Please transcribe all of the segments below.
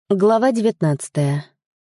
Глава 19.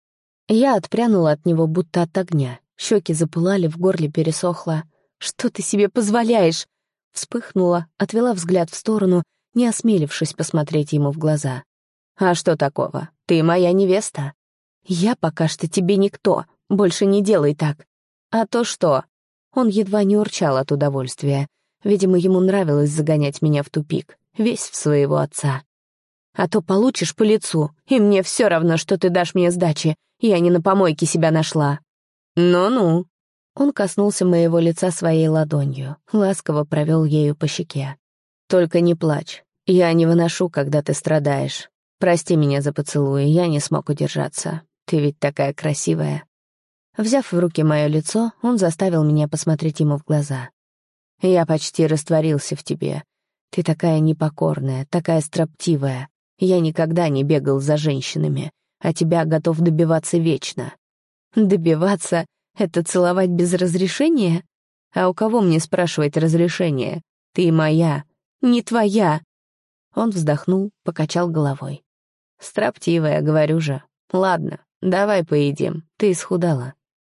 Я отпрянула от него, будто от огня. Щеки запылали, в горле пересохло. «Что ты себе позволяешь?» Вспыхнула, отвела взгляд в сторону, не осмелившись посмотреть ему в глаза. «А что такого? Ты моя невеста». «Я пока что тебе никто. Больше не делай так». «А то что?» Он едва не урчал от удовольствия. Видимо, ему нравилось загонять меня в тупик, весь в своего отца. «А то получишь по лицу, и мне все равно, что ты дашь мне сдачи. Я не на помойке себя нашла». «Ну-ну». Он коснулся моего лица своей ладонью, ласково провел ею по щеке. «Только не плачь. Я не выношу, когда ты страдаешь. Прости меня за поцелуи, я не смог удержаться. Ты ведь такая красивая». Взяв в руки мое лицо, он заставил меня посмотреть ему в глаза. «Я почти растворился в тебе. Ты такая непокорная, такая строптивая. Я никогда не бегал за женщинами, а тебя готов добиваться вечно». «Добиваться — это целовать без разрешения? А у кого мне спрашивать разрешение? Ты моя, не твоя». Он вздохнул, покачал головой. «Строптивая, говорю же. Ладно, давай поедим, ты исхудала».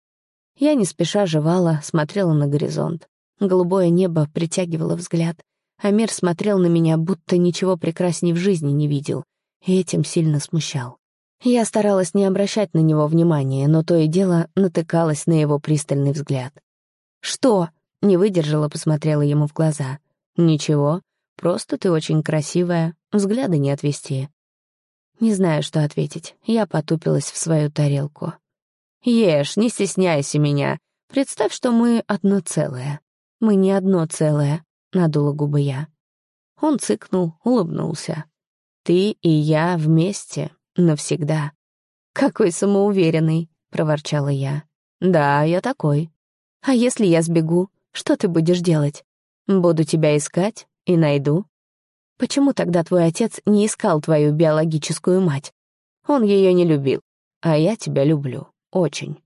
Я не спеша жевала, смотрела на горизонт. Голубое небо притягивало взгляд, а мир смотрел на меня, будто ничего прекрасней в жизни не видел, и этим сильно смущал. Я старалась не обращать на него внимания, но то и дело натыкалась на его пристальный взгляд. «Что?» — не выдержала, посмотрела ему в глаза. «Ничего, просто ты очень красивая, взгляда не отвести». Не знаю, что ответить, я потупилась в свою тарелку. «Ешь, не стесняйся меня. Представь, что мы одно целое». «Мы не одно целое», — надула губы я. Он цыкнул, улыбнулся. «Ты и я вместе, навсегда». «Какой самоуверенный», — проворчала я. «Да, я такой». «А если я сбегу, что ты будешь делать?» «Буду тебя искать и найду». «Почему тогда твой отец не искал твою биологическую мать?» «Он ее не любил, а я тебя люблю, очень».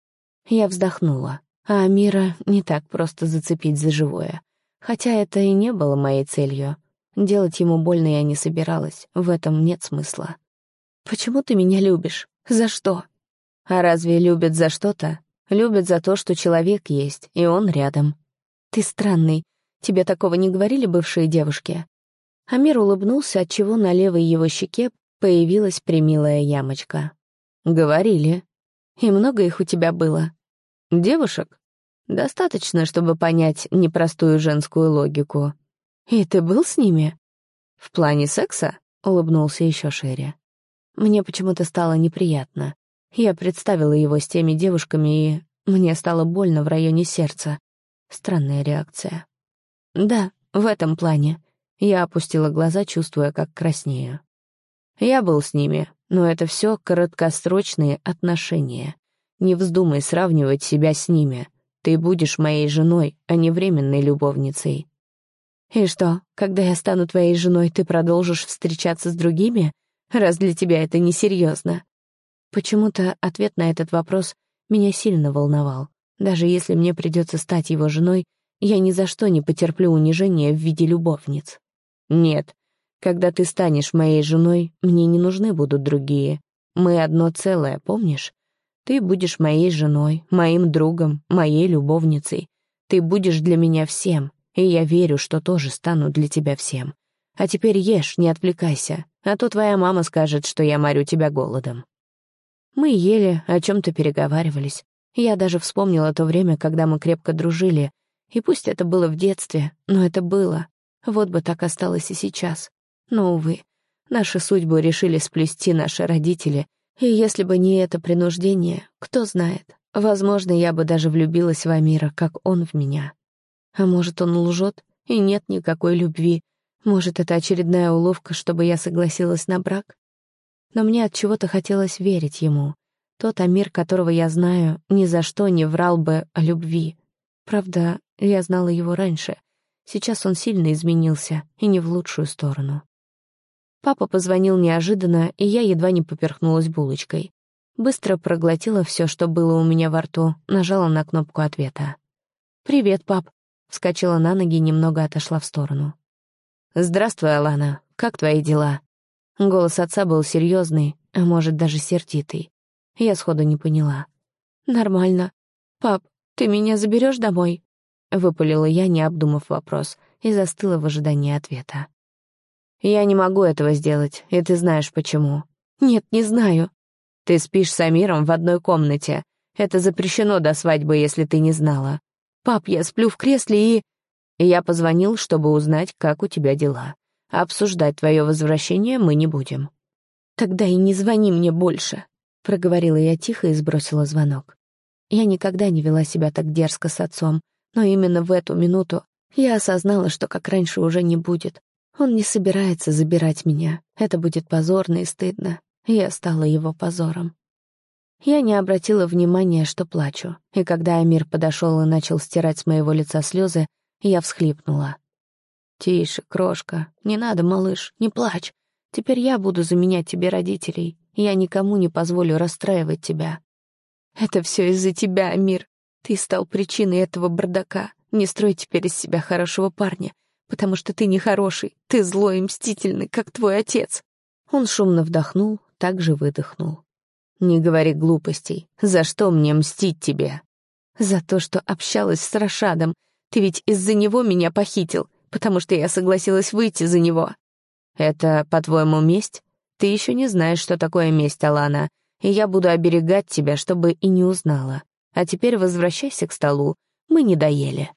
Я вздохнула. А Амира не так просто зацепить за живое. Хотя это и не было моей целью. Делать ему больно я не собиралась, в этом нет смысла. «Почему ты меня любишь? За что?» «А разве любят за что-то? Любят за то, что человек есть, и он рядом». «Ты странный. Тебе такого не говорили бывшие девушки?» Амир улыбнулся, отчего на левой его щеке появилась премилая ямочка. «Говорили. И много их у тебя было?» «Девушек? Достаточно, чтобы понять непростую женскую логику». «И ты был с ними?» «В плане секса?» — улыбнулся еще шире. Мне почему-то стало неприятно. Я представила его с теми девушками, и мне стало больно в районе сердца. Странная реакция. «Да, в этом плане». Я опустила глаза, чувствуя, как краснею. «Я был с ними, но это все краткосрочные отношения. Не вздумай сравнивать себя с ними. Ты будешь моей женой, а не временной любовницей». «И что, когда я стану твоей женой, ты продолжишь встречаться с другими? Раз для тебя это несерьезно?» Почему-то ответ на этот вопрос меня сильно волновал. Даже если мне придется стать его женой, я ни за что не потерплю унижения в виде любовниц. «Нет, когда ты станешь моей женой, мне не нужны будут другие. Мы одно целое, помнишь? Ты будешь моей женой, моим другом, моей любовницей. Ты будешь для меня всем, и я верю, что тоже стану для тебя всем. А теперь ешь, не отвлекайся, а то твоя мама скажет, что я морю тебя голодом». Мы ели, о чем-то переговаривались. Я даже вспомнила то время, когда мы крепко дружили. И пусть это было в детстве, но это было. Вот бы так осталось и сейчас. Но, увы, наши судьбы решили сплести наши родители, и если бы не это принуждение, кто знает, возможно, я бы даже влюбилась в Амира, как он в меня. А может, он лжет, и нет никакой любви. Может, это очередная уловка, чтобы я согласилась на брак? Но мне от чего-то хотелось верить ему. Тот Амир, которого я знаю, ни за что не врал бы о любви. Правда, я знала его раньше. Сейчас он сильно изменился, и не в лучшую сторону. Папа позвонил неожиданно, и я едва не поперхнулась булочкой. Быстро проглотила все, что было у меня во рту, нажала на кнопку ответа. «Привет, пап», — вскочила на ноги и немного отошла в сторону. «Здравствуй, Алана. Как твои дела?» Голос отца был серьезный, А может, даже сердитый. Я сходу не поняла. «Нормально. Пап, ты меня заберешь домой?» Выпалила я, не обдумав вопрос, и застыла в ожидании ответа. «Я не могу этого сделать, и ты знаешь почему». «Нет, не знаю». «Ты спишь с Амиром в одной комнате. Это запрещено до свадьбы, если ты не знала». «Пап, я сплю в кресле и...» «Я позвонил, чтобы узнать, как у тебя дела. Обсуждать твое возвращение мы не будем». «Тогда и не звони мне больше», — проговорила я тихо и сбросила звонок. Я никогда не вела себя так дерзко с отцом, но именно в эту минуту я осознала, что как раньше уже не будет. Он не собирается забирать меня. Это будет позорно и стыдно. Я стала его позором. Я не обратила внимания, что плачу, и когда Амир подошел и начал стирать с моего лица слезы, я всхлипнула. «Тише, крошка, не надо, малыш, не плачь. Теперь я буду заменять тебе родителей. Я никому не позволю расстраивать тебя». «Это все из-за тебя, Амир. Ты стал причиной этого бардака. Не строй теперь из себя хорошего парня, потому что ты нехороший, ты злой и мстительный, как твой отец». Он шумно вдохнул, также выдохнул. «Не говори глупостей. За что мне мстить тебе?» «За то, что общалась с Рашадом. Ты ведь из-за него меня похитил, потому что я согласилась выйти за него». «Это, по-твоему, месть? Ты еще не знаешь, что такое месть, Алана, и я буду оберегать тебя, чтобы и не узнала. А теперь возвращайся к столу. Мы не доели».